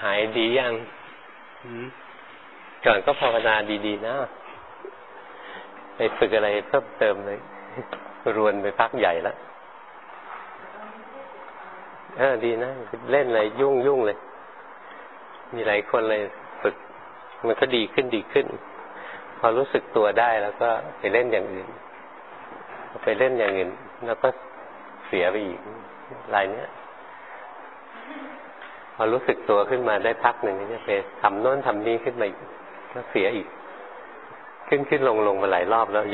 หายดียังก่อนก็ภาวนาดีๆนะไปฝึกอะไรเพิ่มเติมเลยรวนไปพักใหญ่แล้วดีนะเล่นอะไรยุ่งเลยมีหลายคนเลยฝึกมันก็ดีขึ้นพอรู้สึกตัวได้แล้วก็ไปเล่นอย่างอื่นแล้วก็เสียไปอีกรายเนี้ยพอรู้สึกตัวขึ้นมาได้พักหนึ่งนี่จะไปทำโน้นทำนี้ขึ้นมาอีกก็เสียอีกขึ้นลงมาหลายรอบแล้วโย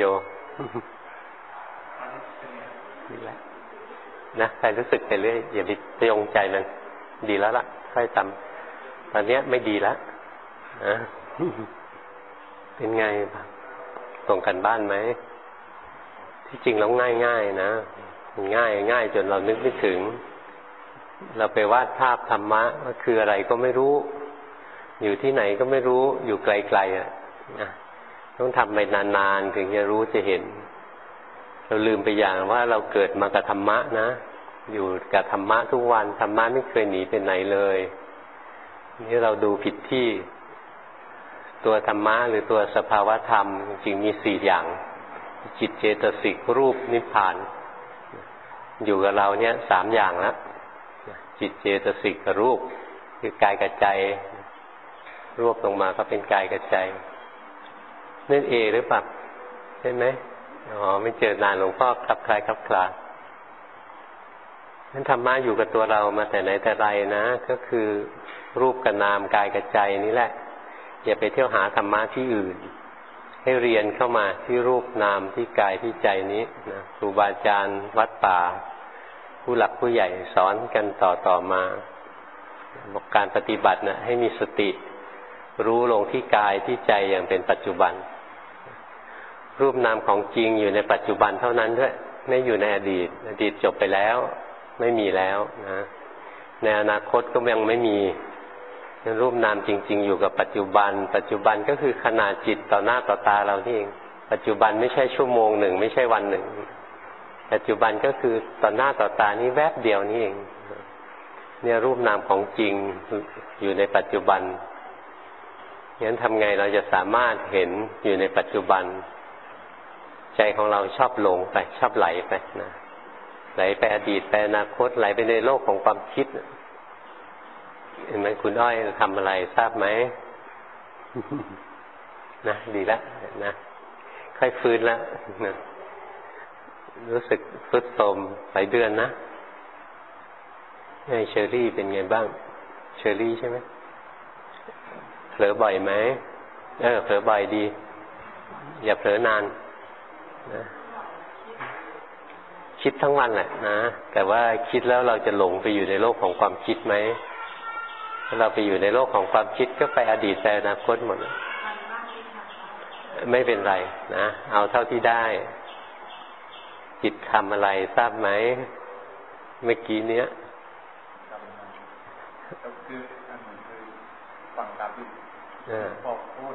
นี่แหละนะใครรู้สึกไปเรื่อยอย่าไปจงใจมันดีแล้วล่ะค่อยทำตอนนี้ไม่ดีแล้วนะเป็นไงส่งกันบ้านไหมที่จริงแล้วง่ายๆนะง่ายจนเรานึกไม่ถึงเราไปวาดภาพธรรมะว่าคืออะไรก็ไม่รู้อยู่ที่ไหนก็ไม่รู้อยู่ไกลๆนะต้องทำไปนานๆถึงจะรู้จะเห็นเราลืมไปอย่างว่าเราเกิดมากับธรรมะนะอยู่กับธรรมะทุกวันธรรมะไม่เคยหนีไปไหนเลยนี่เราดูผิดที่ตัวธรรมะหรือตัวสภาวะธรรมจริงมี4อย่างจิตเจตสิกรูปนิพพานอยู่กับเราเนี่ย3อย่างแล้วจิตเจตสิกกับรูปคือกายกับใจรวบลงมาก็เป็นกายกับใจนั่นเองหรือเปล่าใช่ไหมไม่เจอนานหลวงพ่อครับคลายครับคลานั้นธรรมะอยู่กับตัวเรามาแต่ไหนแต่ไรนะก็คือรูปกับนามกายกับใจนี่แหละอย่าไปเที่ยวหาธรรมะที่อื่นให้เรียนเข้ามาที่รูปนามที่กายที่ใจนี้นะครูบาอาจารย์วัดป่าผู้หลักผู้ใหญ่สอนกันต่อมาบอกการปฏิบัตินะให้มีสติรู้ลงที่กายที่ใจอย่างเป็นปัจจุบันรูปนามของจริงอยู่ในปัจจุบันเท่านั้นด้วยไม่อยู่ในอดีตจบไปแล้วไม่มีแล้วนะในอนาคตก็ยังไม่มีรูปนามจริงๆอยู่กับปัจจุบันก็คือขณะจิตต่อหน้าต่อตาเรานี่เองปัจจุบันไม่ใช่ชั่วโมงหนึ่งไม่ใช่วันหนึ่งปัจจุบันก็คือต่อหน้าต่อตานี้แวบเดียวนี่เองเนี่ยรูปนามของจริงอยู่ในปัจจุบันงั้นทำไงเราจะสามารถเห็นอยู่ในปัจจุบันใจของเราชอบหลงไปชอบไหลไปนะไหลไปอดีตไปอนาคตไหลไปในโลกของความคิดเห็นไหมคุณอ้อยทำอะไรทราบไหม นะดีแล้วนะค่อยฟื้นแล้วนะรู้สึกทรุดโทรมหลายเดือนนะเชอรี่เป็นไงบ้างเชอรี่ใช่ไหมเผลอบ่อยไหมเผลอบ่อยดีอย่าเผลอนานนะคิดทั้งวันแหละนะแต่ว่าคิดแล้วเราจะหลงไปอยู่ในโลกของความคิดไหมถ้าเราไปอยู่ในโลกของความคิดก็ไปอดีตไปอนาคตหมดไม่เป็นไรนะเอาเท่าที่ได้จิตทำอะไรทราบไหมเมื่อกี้เนี้ยคือฟังตามที่พ่อพูด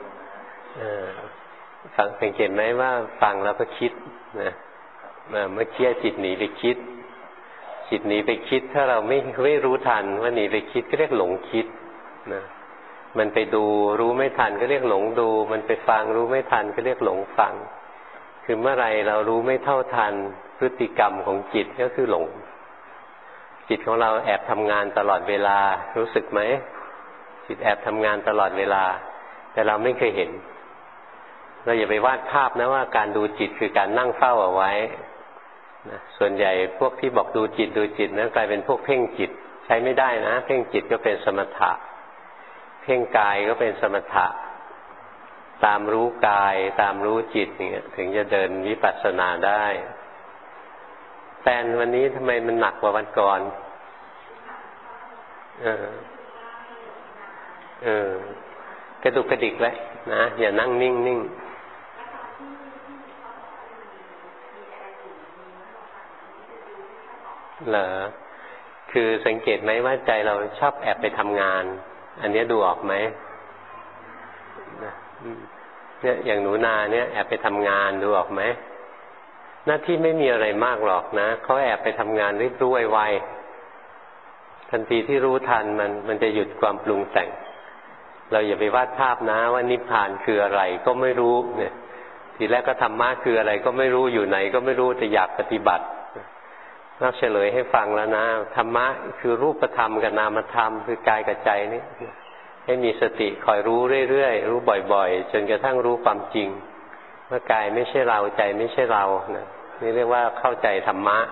ฟังสังเกตไหมว่าฟังแล้วก็คิดนะเมื่อกี้จิตหนีไปคิดถ้าเราไม่รู้ทันว่าหนีไปคิดก็เรียกหลงคิดนะมันไปดูรู้ไม่ทันก็เรียกหลงดูมันไปฟังรู้ไม่ทันก็เรียกหลงฟังคือเมื่อไรเรารู้ไม่เท่าทันพฤติกรรมของจิตก็คือหลงจิตของเราแอบทำงานตลอดเวลารู้สึกไหมจิตแอบทำงานตลอดเวลาแต่เราไม่เคยเห็นเราอย่าไปวาดภาพนะว่าการดูจิตคือการนั่งเฝ้าเอาไว้นะส่วนใหญ่พวกที่บอกดูจิตนั้นกลายเป็นพวกเพ่งจิตใช้ไม่ได้นะเพ่งจิตก็เป็นสมถะเพ่งกายก็เป็นสมถะตามรู้กายตามรู้จิตอย่างเงี้ยถึงจะเดินวิปัสสนาได้แต่วันนี้ทำไมมันหนักกว่าวันก่อนกระดุกกระดิกไว้นะอย่านั่งนิ่งเหรอคือสังเกตไหมว่าใจเราชอบแอบไปทำงานอันนี้ดูออกไหมเนี่ยอย่างหนูนาเนี่ยแอบไปทำงานดูออกไหมหน้าที่ไม่มีอะไรมากหรอกนะเขาแอบไปทำงานรีบรู้ไวๆทันทีที่รู้ทันมันจะหยุดความปรุงแต่งเราอย่าไปวาดภาพนะว่านิพพานคืออะไรก็ไม่รู้เนี่ยทีแรกก็ธรรมะคืออะไรก็ไม่รู้อยู่ไหนก็ไม่รู้แต่อยากปฏิบัตินักเฉลยให้ฟังแล้วนะธรรมะคือรูปธรรมกับนามธรรมคือกายกับใจนี่ให้มีสติคอยรู้เรื่อยๆรู้บ่อยๆจนกระทั่งรู้ความจริงว่ากายไม่ใช่เราใจไม่ใช่เรานะนี่เรียกว่าเข้าใจธรรมะ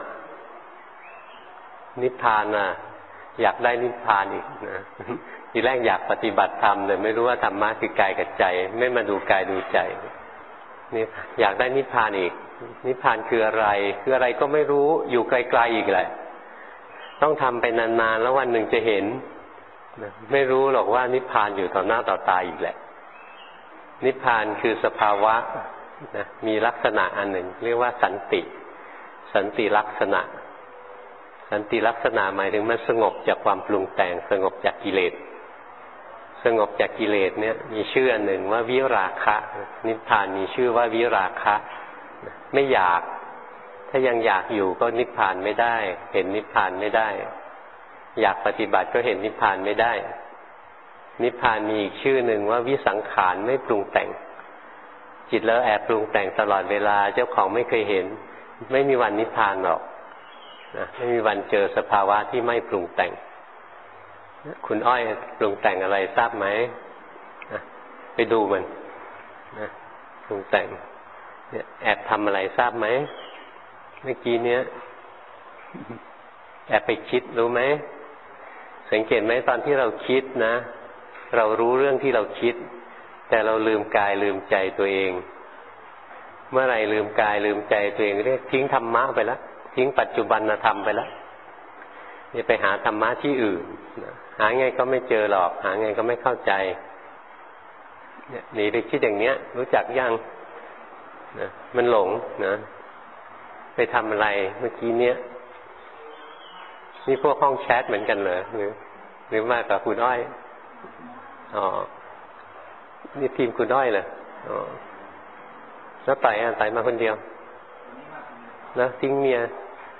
นิพพานน่ะอยากได้นิพพานอีกนะทีแรกอยากปฏิบัติธรรมเลยไม่รู้ว่าธรรมะคือกายกับใจไม่มาดูกายดูใจนี่อยากได้นิพพานอีกนิพพานคืออะไรคืออะไรก็ไม่รู้อยู่ไกลๆอีกแหละต้องทำไปนานๆแล้ววันหนึ่งจะเห็นไม่รู้หรอกว่านิพพานอยู่ต่อหน้าต่อตาอีกแหละนิพพานคือสภาวะนะมีลักษณะอันหนึ่งเรียกว่าสันติลักษณะสันติลักษณะหมายถึงมันสงบจากความปรุงแต่งสงบจากกิเลสสงบจากกิเลสเนี่ยมีชื่ออันหนึ่งว่าวิราคะนิพพานมีชื่อว่าวิราคะไม่อยากถ้ายังอยากอยู่ก็นิพพานไม่ได้เห็นนิพพานไม่ได้อยากปฏิบัติก็เห็นนิพพานไม่ได้นิพพานมีอีกชื่อหนึ่งว่าวิสังขารไม่ปรุงแต่งจิตแล้วแอบปรุงแต่งตลอดเวลาเจ้าของไม่เคยเห็นไม่มีวันนิพพานหรอกนะไม่มีวันเจอสภาวะที่ไม่ปรุงแต่งคุณอ้อยปรุงแต่งอะไรทราบไหมไปดูมันนะปรุงแต่งเนี่ยแอบทำอะไรทราบไหมเมื่อกี้เนี้ยแอบไปคิดรู้ไหมสังเกตไหมตอนที่เราคิดนะเรารู้เรื่องที่เราคิดแต่เราลืมกายลืมใจตัวเองเมื่อไหร่ลืมกายลืมใจตัวเองเรียกทิ้งธรรมะไปแล้วทิ้งปัจจุบันธรรมไปแล้วนี่ไปหาธรรมะที่อื่นหาไงก็ไม่เจอหรอกหาไงก็ไม่เข้าใจเนี่ยหนีไปคิดอย่างเนี้ยรู้จักยังนะมันหลงนะไปทำอะไรเมื่อกี้เนี้ยนี่พวกห้องแชทเหมือนกันเหรอหรือมากับคุณอ้อยอ๋อนี่ทีมคุณอ้อยเหรออ๋อแล้วไต่มาคนเดียวแล้วทิ้งเมีย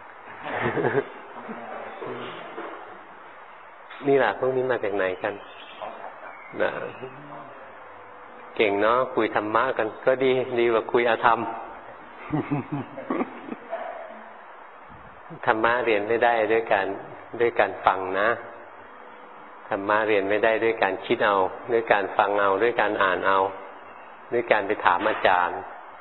นี่แหละพวกนี้มาจากไหนกันนะเก่งเนาะคุยธรรมะกันก็ดีกว่าคุยอาธรรมธรรมะเรียนไม่ได้ด้วยการฟังนะธรรมะเรียนไม่ได้ด้วยการคิดเอาด้วยการฟังเอาด้วยการอ่านเอาด้วยการไปถามอาจารย์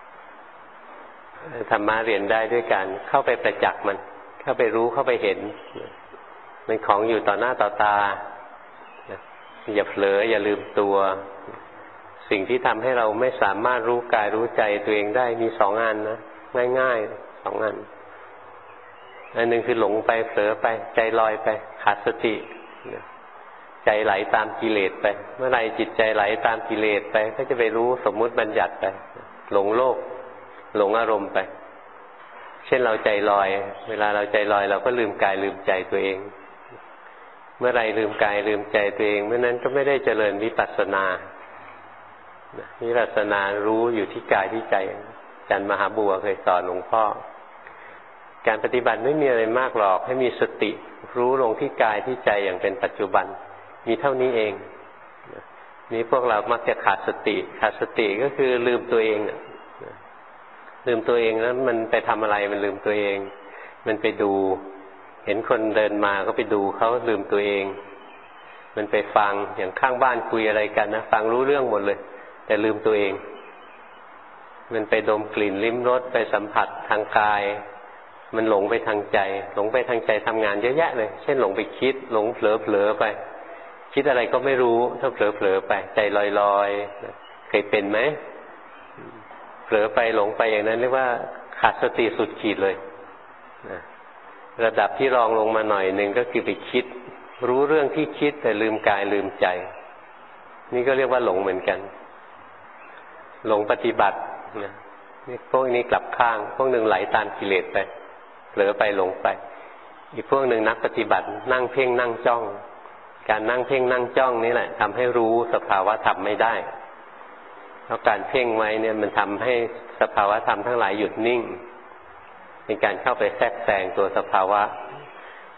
ธรรมะเรียนได้ด้วยการเข้าไปประจักษ์มันเข้าไปรู้เข้าไปเห็นมันของอยู่ต่อหน้าต่อตาอย่าเผลออย่าลืมตัวสิ่งที่ทำให้เราไม่สามารถรู้กายรู้ใจตัวเองได้มี2 อันนะง่ายๆ2 อันอันหนึ่งคือหลงไปเผลอไปใจลอยไปขาดสติใจไหลตามกิเลสไปเมื่อไหร่จิตใจไหลตามกิเลสไปก็จะไปรู้สมมุติบัญญัติไปหลงโลกหลงอารมณ์ไปเช่นเราใจลอยเวลาเราใจลอยเราก็ลืมกายลืมใจตัวเองเมื่อไหร่ลืมกายลืมใจตัวเองเมื่อนั้นก็ไม่ได้เจริญวิปัสสนาวิปัสสนารู้อยู่ที่กายที่ใจอาจารย์มหาบัวเคยสอนหลวงพ่อการปฏิบัติไม่มีอะไรมากหรอกให้มีสติรู้ลงที่กายที่ใจอย่างเป็นปัจจุบันมีเท่านี้เองนี่พวกเรามักจะขาดสติก็คือลืมตัวเองลืมตัวเองแล้วมันไปทำอะไรมันลืมตัวเองมันไปดูเห็นคนเดินมาก็ไปดูเขาลืมตัวเองมันไปฟังอย่างข้างบ้านคุยอะไรกันนะฟังรู้เรื่องหมดเลยแต่ลืมตัวเองมันไปดมกลิ่นลิ้มรสไปสัมผัสทางกายมันหลงไปทางใจหลงไปทางใจทำงานเยอะแยะเลยเช่นหลงไปคิดหลงเผลอไปคิดอะไรก็ไม่รู้ถ้าเผลอไปใจลอยเคยเป็นไหมเผลอไปหลงไปอย่างนั้นเรียกว่าขาดสติสุดขีดเลยระดับที่รองลงมาหน่อยนึงก็คือไปคิดรู้เรื่องที่คิดแต่ลืมกายลืมใจนี่ก็เรียกว่าหลงเหมือนกันหลงปฏิบัตินี่พวกนี้กลับข้างพวกหนึ่งไหลตามกิเลสไปเผลอไปหลงไปอีกพวกหนึ่งนักปฏิบัตินั่งเพ่งนั่งจ้องการนั่งเพ่งนั่งจ้องนี่แหละทำให้รู้สภาวะธรรมไม่ได้เพราะการเพ่งไว้เนี่ยมันทำให้สภาวะธรรมทั้งหลายหยุดนิ่งเป็นการเข้าไปแทรกแซงตัวสภาวะ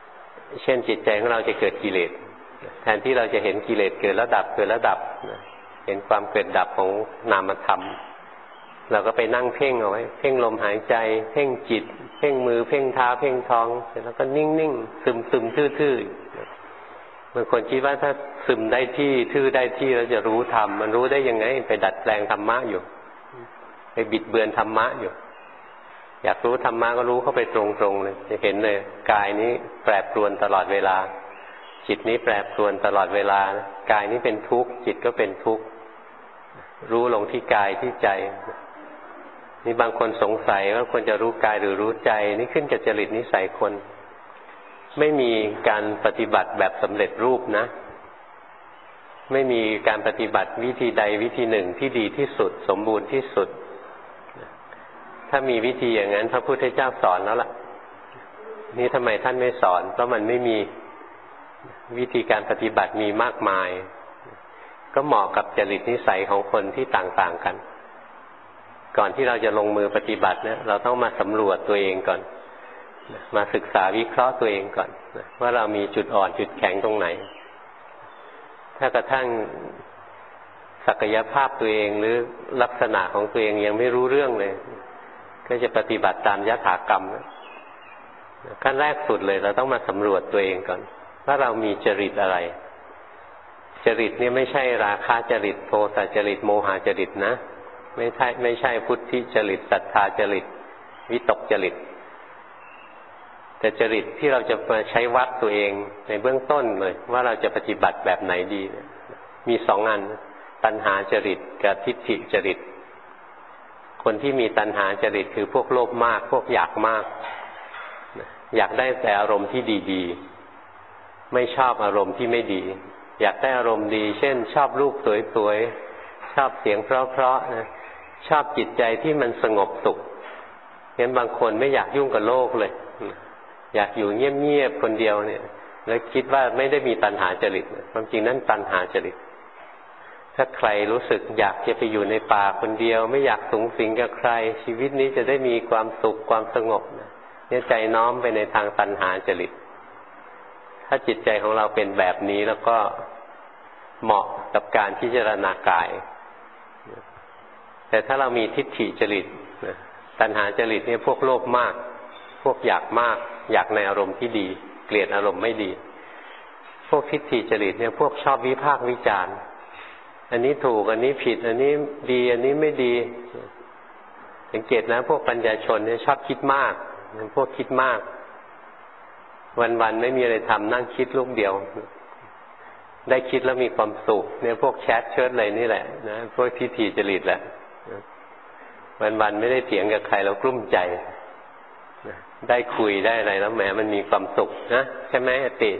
เช่นจิตใจของเราจะเกิดกิเลสแทนที่เราจะเห็นกิเลสเกิดแล้วดับเกิดแล้วดับเห็นความเกิดดับของนามธรรมเราก็ไปนั่งเพ่งเอาไว้เพ่งลมหายใจเพ่งจิตเพ่งมือเพ่งเท้าเพ่งท้องเสร็จแล้วก็นิ่งๆซึมๆทื่อๆบางคนคิดว่าถ้าซึมได้ที่ทื่อได้ที่แล้วจะรู้ธรรมมันรู้ได้ยังไงไปดัดแปลงธรรมะอยู่ไปบิดเบือนธรรมะอยู่อยากรู้ธรรมะก็รู้เข้าไปตรงๆเลยจะเห็นเลยกายนี้แปรปรวนตลอดเวลาจิตนี้แปรปรวนตลอดเวลากายนี้เป็นทุกข์จิตก็เป็นทุกข์รู้ลงที่กายที่ใจนี่บางคนสงสัยว่าควรจะรู้กายหรือรู้ใจนี่ขึ้นกับจริตนิสัยคนไม่มีการปฏิบัติแบบสำเร็จรูปนะไม่มีการปฏิบัติวิธีใดวิธีหนึ่งที่ดีที่สุดสมบูรณ์ที่สุดถ้ามีวิธีอย่างนั้นพระพุทธเจ้าสอนแล้วล่ะนี่ทำไมท่านไม่สอนเพราะมันไม่มีวิธีการปฏิบัติมีมากมายก็เหมาะกับจริตนิสัยของคนที่ต่างๆกันก่อนที่เราจะลงมือปฏิบัติเนี่ยเราต้องมาสำรวจตัวเองก่อนมาศึกษาวิเคราะห์ตัวเองก่อนว่าเรามีจุดอ่อนจุดแข็งตรงไหนถ้ากระทั่งศักยภาพตัวเองหรือลักษณะของตัวเองยังไม่รู้เรื่องเลยก็จะปฏิบัติตามยถากรรมขั้นแรกสุดเลยเราต้องมาสำรวจตัวเองก่อนว่าเรามีจริตอะไรจริตนี่ไม่ใช่ราคะจริตโทสะจริตโมหะจริตนะไม่ใช่พุทธิจริตศรัทธาจริตวิตกจริตแต่จริตที่เราจะมาใช้วัดตัวเองในเบื้องต้นเลยว่าเราจะปฏิบัติแบบไหนดีมีสองอันตัณหาจริตกับทิฏฐิจริตคนที่มีตัณหาจริตคือพวกโลภมากพวกอยากมากอยากได้แต่อารมณ์ที่ดีๆไม่ชอบอารมณ์ที่ไม่ดีอยากได้อารมณ์ดีเช่นชอบรูปสวยๆชอบเสียงเพราะๆนะชอบจิตใจที่มันสงบสุขงั้นบางคนไม่อยากยุ่งกับโลกเลยอยากอยู่เงียบๆคนเดียวเนี่ยแล้วคิดว่าไม่ได้มีตัณหาจริตความจริงนั้นตัณหาจริตถ้าใครรู้สึกอยากจะไปอยู่ในป่าคนเดียวไม่อยากสุงสิงกับใครชีวิตนี้จะได้มีความสุขความสงบเนี่ยใจน้อมไปในทางตัณหาจริตถ้าจิตใจของเราเป็นแบบนี้แล้วก็เหมาะกับการพิจารณากายแต่ถ้าเรามีทิฏฐิจริตตัณหาจริตเนี่ยพวกโลภมากพวกอยากมากอยากในอารมณ์ที่ดีเกลียดอารมณ์ไม่ดีพวกทิฏฐิจริตเนี่ยพวกชอบวิพากษ์วิจารณ์อันนี้ถูกอันนี้ผิดอันนี้ดีอันนี้ไม่ดีสังเกตนะพวกปัญญาชนเนี่ยชอบคิดมากพวกคิดมากวันๆไม่มีอะไรทำนั่งคิดลูกเดียวได้คิดแล้วมีความสุขเนี่ยพวกแชทเชิดอะไรนี่แหละนะพวกทิฏฐิจริตแหละวันๆไม่ได้เถียงกับใครแล้วกลุ้มใจได้คุยได้อะไรแล้วแหมมันมีความสุขนะใช่ไหมอติ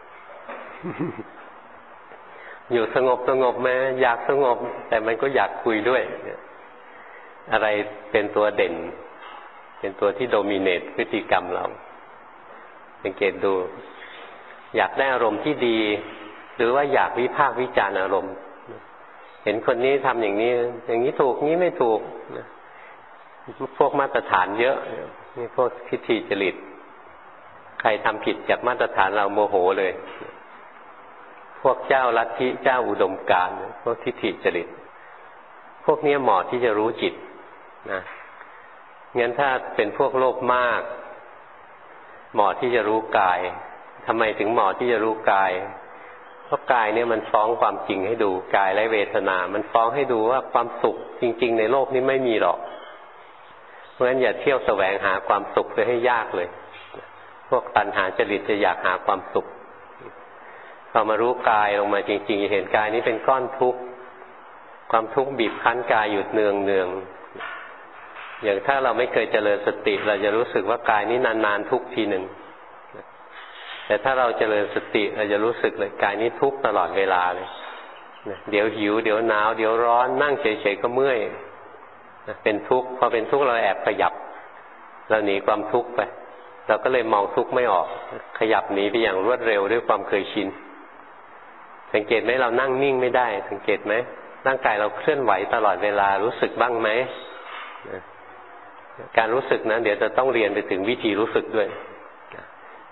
อยู่สงบแม้อยากสงบแต่มันก็อยากคุยด้วยอะไรเป็นตัวเด่นเป็นตัวที่โดมิเนตพฤติกรรมเราสังเกตดูอยากได้อารมณ์ที่ดีหรือว่าอยากวิพากษ์วิจารณ์อารมณ์เห็นคนนี้ทำอย่างนี้ถูกนี้ไม่ถูกพวกมาตรฐานเยอะนี่พวกทิฏฐิจริตใครทำผิดจากมาตรฐานเราโมโหเลยพวกเจ้าลัทธิเจ้าอุดมการณ์พวกทิฏฐิจริตพวกนี้เหมาะที่จะรู้จิตนะงั้นถ้าเป็นพวกโลภมากเหมาะที่จะรู้กายทำไมถึงเหมาะที่จะรู้กายเพราะกายเนี่ยมันฟ้องความจริงให้ดูกายและเวทนามันฟ้องให้ดูว่าความสุขจริงๆในโลกนี้ไม่มีหรอกเพราะฉะนั้นอย่าเที่ยวแสวงหาความสุขไปให้ยากเลยพวกตัณหาจริตจะอยากหาความสุขพอมารู้กายลงมาจริงๆเห็นกายนี้เป็นก้อนทุกข์ความทุกข์บีบคั้นกายอยู่เนืองอย่างถ้าเราไม่เคยเจริญสติเราจะรู้สึกว่ากายนี้นานๆทุกทีหนึ่งแต่ถ้าเราเจริญสติเราจะรู้สึกเลยกายนี้ทุกข์ตลอดเวลาเลยเดี๋ยวหิวเดี๋ยวหนาวเดี๋ยวร้อนนั่งเฉยๆก็เมื่อยเป็นทุกข์พอเป็นทุกข์เราแอบขยับเราหนีความทุกข์ไปเราก็เลยมองทุกข์ไม่ออกขยับหนีไปอย่างรวดเร็วด้วยความเคยชินสังเกตไหมเรานั่งนิ่งไม่ได้สังเกตไหมร่างกายเราเคลื่อนไหวตลอดเวลารู้สึกบ้างไหมการรู้สึกนะเดี๋ยวจะต้องเรียนไปถึงวิธีรู้สึกด้วย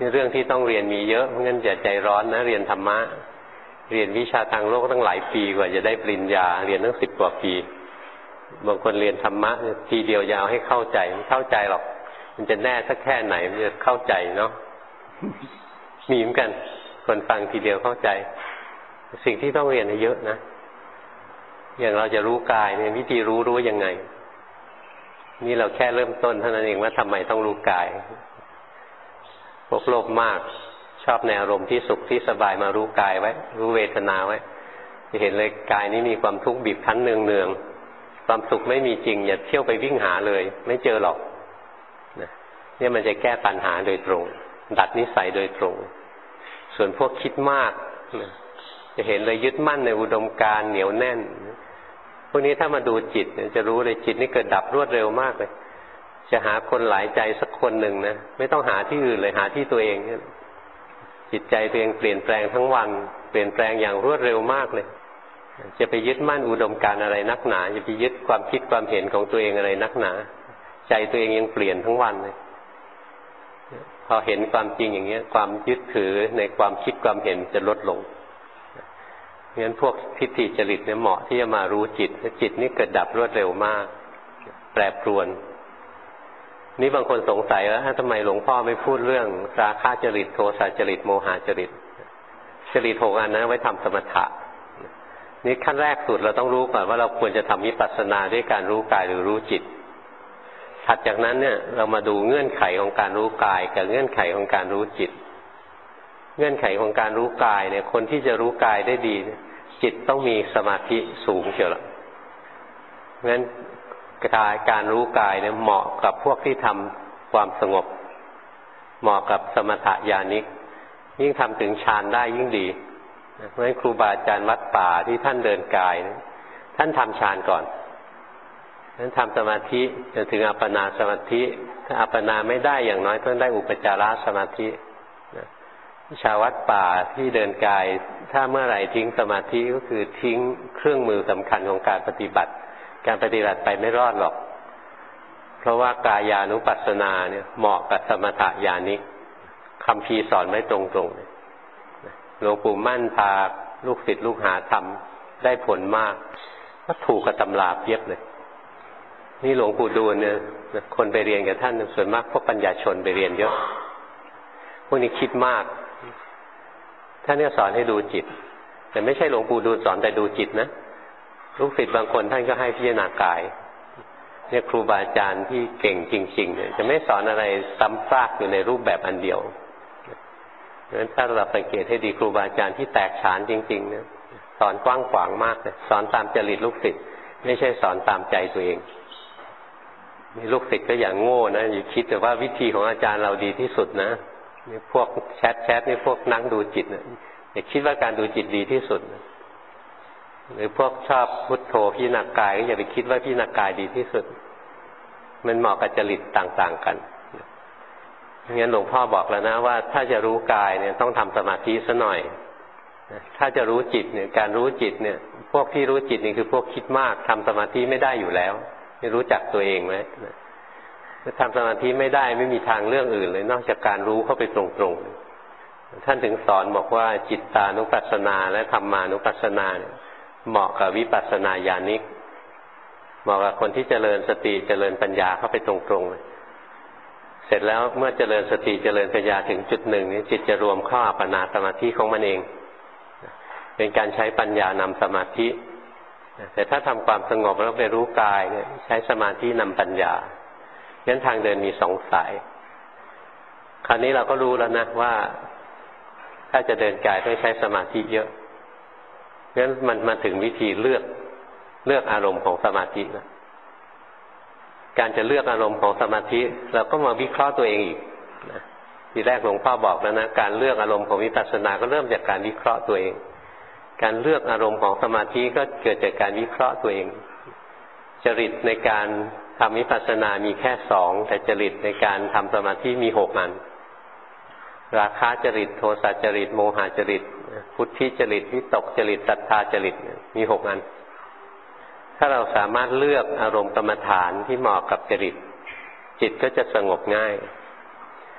นี่เรื่องที่ต้องเรียนมีเยอะเพราะงั้นอย่าใจร้อนนะเรียนธรรมะเรียนวิชาทางโลกตั้งหลายปีกว่าจะได้ปริญญาเรียนตั้ง10 กว่าปีบางคนเรียนธรรมะทีเดียวจะเอาให้เข้าใจไม่เข้าใจหรอกมันจะแน่สักแค่ไหนมันจะเข้าใจเนาะมีเหมือนกันคนฟังทีเดียวเข้าใจสิ่งที่ต้องเรียนเยอะนะอย่างเราจะรู้กายเนี่ยวิธีรู้ยังไงนี่เราแค่เริ่มต้นเท่านั้นเองว่าทำไมต้องรู้กายพวกโลภมากชอบในอารมณ์ที่สุขที่สบายมารู้กายไว้รู้เวทนาไว้จะเห็นเลยกายนี้มีความทุกข์บีบคั้นเนืองๆความสุขไม่มีจริงอย่าเที่ยวไปวิ่งหาเลยไม่เจอหรอกเนี่ยมันจะแก้ปัญหาโดยตรงดัดนิสัยโดยตรงส่วนพวกคิดมากจะเห็นเลยยึดมั่นในอุดมการณ์เหนียวแน่นพวกนี้ถ้ามาดูจิตจะรู้เลยจิตนี่เกิดดับรวดเร็วมากเลยจะหาคนหลายใจสักคนหนึ่งนะไม่ต้องหาที่อื่นเลยหาที่ตัวเองจิตใจตัวเองเปลี่ยนแปลงทั้งวันเปลี่ยนแปลงอย่างรวดเร็วมากเลยจะไปยึดมั่นอุดมการณ์อะไรนักหนาจะไปยึดความคิดความเห็นของตัวเองอะไรนักหนาใจตัวเองยังเปลี่ยนทั้งวันเลยพอเห็นความจริงอย่างเงี้ยความยึดถือในความคิดความเห็นจะลดลงงั้นพวกทิฏฐิจริตเนี่ยเหมาะที่จะมารู้จิตจิตนี่เกิดดับรวดเร็วมากแปรปรวนนี่บางคนสงสัยว่าทำไมหลวงพ่อไม่พูดเรื่องราคะจริตโทสะจริตโมหะจริตจริต6 อันนั้นไว้ทำสมถะนี่ขั้นแรกสุดเราต้องรู้ก่อนว่าเราควรจะทำวิปัสสนาด้วยการรู้กายหรือรู้จิตถัดจากนั้นเนี่ยเรามาดูเงื่อนไขของการรู้กายกับเงื่อนไขของการรู้จิตเงื่อนไขของการรู้กายเนี่ยคนที่จะรู้กายได้ดีจิตต้องมีสมาธิสูงเชียวละงั้นการรู้กายเนี่ยเหมาะกับพวกที่ทำความสงบเหมาะกับสมถะญาณิกยิ่งทำถึงฌานได้ยิ่งดีเพราะฉะนั้นครูบาอาจารย์วัดป่าที่ท่านเดินกายท่านทำฌานก่อนท่านทำสมาธิจนถึงอัปปนาสมาธิถ้าอัปปนาไม่ได้อย่างน้อยต้องได้อุปจารสมาธิชาววัดป่าที่เดินกายถ้าเมื่อไหร่ทิ้งสมาธิก็คือทิ้งเครื่องมือสำคัญของการปฏิบัติการปฏิบัติไปไม่รอดหรอกเพราะว่ากายานุปัสสนาเนี่ยเหมาะกับสมถะญาณิกคัมภีร์สอนไว้ตรงๆหลวงปู่มั่นพาลูกศิษย์ลูกหาทำได้ผลมากก็ถูกกับตำราเพียบเลยนี่หลวงปู่ดูลเนี่ยคนไปเรียนกับท่านส่วนมากพวกปัญญาชนไปเรียนเยอะพวกนี้คิดมากท่านเนี่ยสอนให้ดูจิตแต่ไม่ใช่หลวงปู่ดูลสอนแต่ดูจิตนะลูกศิษย์บางคนท่านก็ให้พิจารณากายเนี่ยครูบาอาจารย์ที่เก่งจริงๆเนี่ยจะไม่สอนอะไรซ้ำซากอยู่ในรูปแบบอันเดียวเพราะฉะนั้นถ้าเราสังเกตให้ดีครูบาอาจารย์ที่แตกฉานจริงๆเนี่ยสอนกว้างขวางมากเลยสอนตามจริตลูกศิษย์ไม่ใช่สอนตามใจตัวเองนี่ลูกศิษย์ก็อย่างโง่นะอย่าคิดแต่ว่าวิธีของอาจารย์เราดีที่สุดนะนี่พวกแชทนี่พวกนั่งดูจิตนะอย่าคิดว่าการดูจิตดีที่สุดหรือพวกชอบพุทโธพิจารณากายก็อย่าไปคิดว่าพิจารณากายดีที่สุดมันเหมาะกับจริตต่างๆกันงั้นหลวงพ่อบอกแล้วนะว่าถ้าจะรู้กายเนี่ยต้องทำสมาธิซะหน่อยถ้าจะรู้จิตเนี่ยการรู้จิตเนี่ยพวกที่รู้จิตนี่คือพวกคิดมากทำสมาธิไม่ได้อยู่แล้วไม่รู้จักตัวเองไหมถ้าทำสมาธิไม่ได้ไม่มีทางเรื่องอื่นเลยนอกจากการรู้เข้าไปตรงๆท่านถึงสอนบอกว่าจิตตานุปัสสนาและธรรมานุปัสสนาเนี่ยเหมาะกับวิปัสสนาญาณิกเหมาะกับคนที่เจริญสติเจริญปัญญาเข้าไปตรงๆเลยเสร็จแล้วเมื่อเจริญสติเจริญปัญญาถึงจุดหนึ่งนี้จิตจะรวมเข้าอัปปนาสมาธิของมันเองเป็นการใช้ปัญญานำสมาธิแต่ถ้าทำความสงบแล้วไปรู้กายเนี่ยใช้สมาธินำปัญญางั้นทางเดินมี2 สายคราวนี้เราก็รู้แล้วนะว่าถ้าจะเดินกายต้องใช้สมาธิเยอะงั้นมันมาถึงวิธีเลือกอารมณ์ของสมาธินะการจะเลือกอารมณ์ของสมาธิเราก็มาวิเคราะห์ตัวเองอีกนะทีแรกหลวงพ่อบอกแล้วนะการเลือกอารมณ์ของวิปัสสนาก็เริ่มจากการวิเคราะห์ตัวเองการเลือกอารมณ์ของสมาธิก็เกิดจากการวิเคราะห์ตัวเองจริตในการทำวิปัสสนามีแค่2แต่จริตในการทำสมาธิมี6 อันราคะจริตโทสะจริตโมหะจริตพุทธิจริตวิตกจริตศรัทธาจริตมี6 อันถ้าเราสามารถเลือกอารมณ์กรรมฐานที่เหมาะกับจริตจิตก็จะสงบง่าย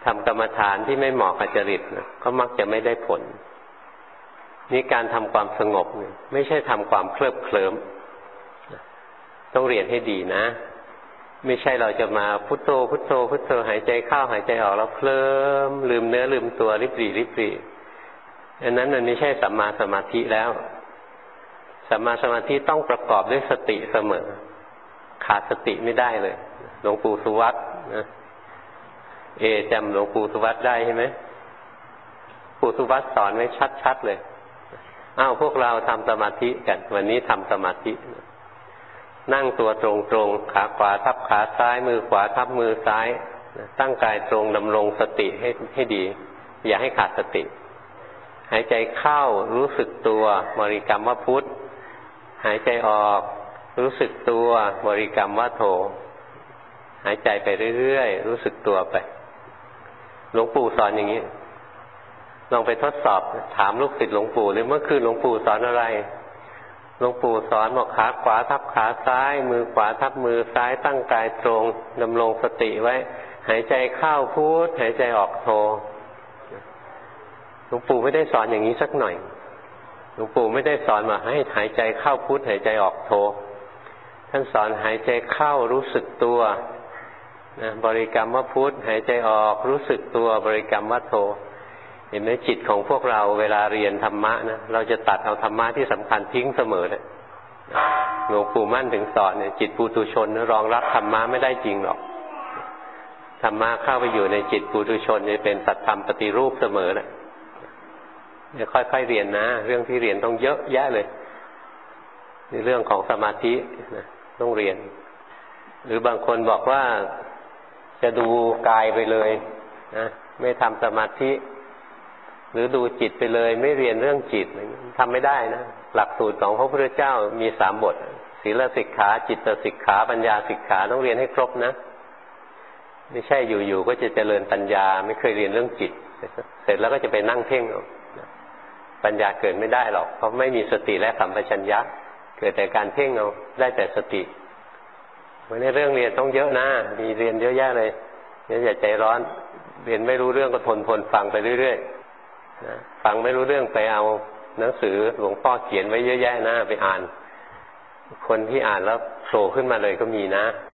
ทำกรรมฐานที่ไม่เหมาะกับจริตนะก็มักจะไม่ได้ผลนี่การทำความสงบเนี่ยไม่ใช่ทำความเคลิบเคลิ้มต้องเรียนให้ดีนะไม่ใช่เราจะมาพุทโธพุทโธพุทโธหายใจเข้าหายใจออกแล้วเคลิ้มลืมเนื้อลืมตัวริบหรี่ริบหรี่อันนั้นมันไม่ใช่สัมมาสมาธิแล้วสัมมาสมาธิต้องประกอบด้วยสติเสมอขาดสติไม่ได้เลยหลวงปู่สุวัตนะจำหลวงปู่สุวัตได้ใช่ไหมปู่สุวัตสอนไว้ชัดๆเลยพวกเราทำสมาธิกันวันนี้ทำสมาธินั่งตัวตรงๆขาขวาทับขาซ้ายมือขวาทับมือซ้ายตั้งกายตรงดำรงสติให้ดีอย่าให้ขาดสติหายใจเข้ารู้สึกตัวบริกรรมว่าพุทธหายใจออกรู้สึกตัวบริกรรมว่าโธหายใจไปเรื่อยๆรู้สึกตัวไปหลวงปู่สอนอย่างนี้ลองไปทดสอบถามลูกศิษย์หลวงปู่เลยเมื่อคืนหลวงปู่สอนอะไรหลวงปู่สอนบอกขาขวาทับขาซ้ายมือขวาทับมือซ้ายตั้งกายตรงดำรงสติไว้หายใจเข้าพุทหายใจออกโธหลวงปู่ไม่ได้สอนอย่างนี้สักหน่อยหลวงปู่ไม่ได้สอนมาให้หายใจเข้าพุทหายใจออกโธท่านสอนหายใจเข้ารู้สึกตัวนะบริกรรมว่าพุทหายใจออกรู้สึกตัวบริกรรมว่าโธเห็นไหมจิตของพวกเราเวลาเรียนธรรมะนะเราจะตัดเอาธรรมะที่สำคัญทิ้งเสมอเลยหลวงปู่มั่นถึงสอนเนี่ยจิตปุถุชนรองรับธรรมะไม่ได้จริงหรอกธรรมะเข้าไปอยู่ในจิตปุถุชนจะเป็นสัตธรรมปฏิรูปเสมอเลยค่อยๆเรียนนะเรื่องที่เรียนต้องเยอะแยะเลยในเรื่องของสมาธินะต้องเรียนหรือบางคนบอกว่าจะดูกายไปเลยนะไม่ทำสมาธิหรือดูจิตไปเลยไม่เรียนเรื่องจิตทำไม่ได้นะหลักสูตรของพระพุทธเจ้ามี3 บทศีลสิกขาจิตสิกขาปัญญาสิกขาต้องเรียนให้ครบนะไม่ใช่อยู่ๆก็จะเจริญปัญญาไม่เคยเรียนเรื่องจิตเสร็จแล้วก็จะไปนั่งเพ่งเอาปัญญาเกิดไม่ได้หรอกเพราะไม่มีสติและสัมปชัญญะเกิดแต่การเพ่งเอาได้แต่สติวันนี้เรื่องเรียนต้องเยอะนะมีเรียนเยอะแยะเลยอย่าใจร้อนเรียนไม่รู้เรื่องก็ทนฟังไปเรื่อยๆนะฟังไม่รู้เรื่องไปเอาหนังสือหลวงพ่อเขียนไว้เยอะแยะนะไปอ่านคนที่อ่านแล้วโผล่ขึ้นมาเลยก็มีนะ